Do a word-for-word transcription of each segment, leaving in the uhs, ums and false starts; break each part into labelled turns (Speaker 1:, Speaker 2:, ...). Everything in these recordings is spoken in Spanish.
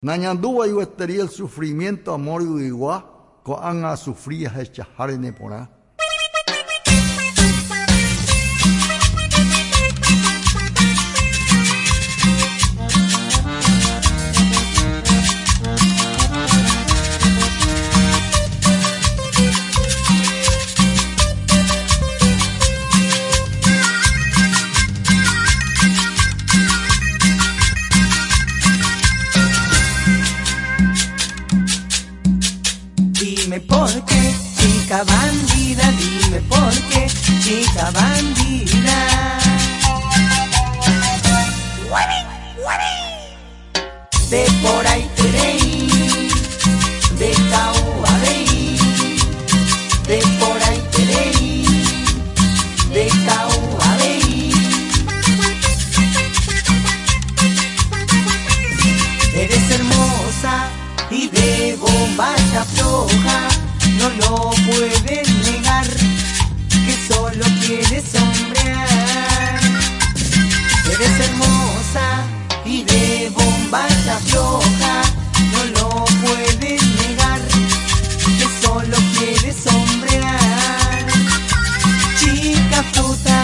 Speaker 1: Nañandúa y huestería el sufrimiento, amor y igual, coan a sufrir a echar en porá.
Speaker 2: Dime por qué, chica bandida, dime por qué, chica bandida. De por ahí te reí, de Cauabey, de por ahí te reí, de Cauabey. Eres hermosa y de bombacha floja, no lo puedes negar, que solo quieres sombrear. Eres hermosa y de bombacha floja, no lo puedes negar, que solo quieres sombrear. Chica fruta,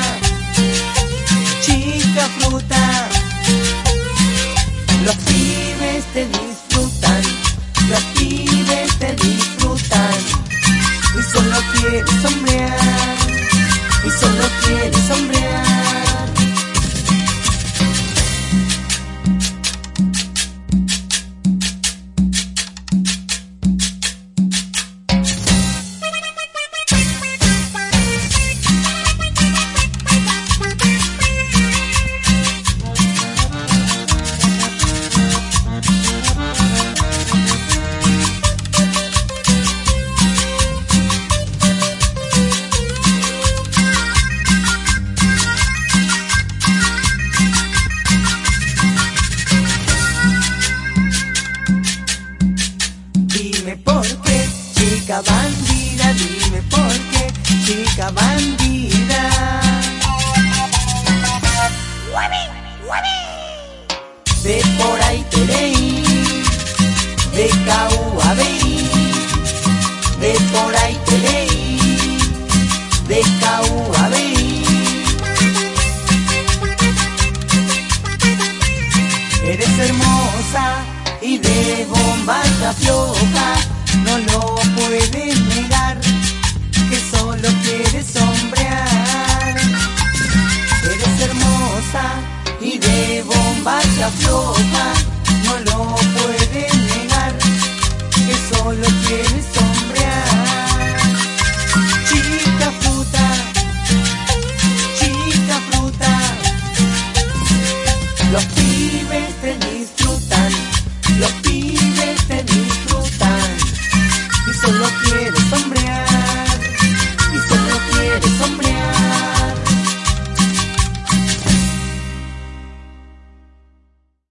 Speaker 2: chica fruta, los pibes te disfrutan, los pibes te disfrutan, y solo quieres sombrear, y solo quieres sombrear. Dime por qué, chica bandida, dime por qué, chica bandida. De por ahí te leí, de Cauabey, de por ahí te leí, de Cauabey. Eres hermosa y de bombacha floja, no lo puedes negar, que solo quieres sombrear. Eres hermosa y de bombacha floja,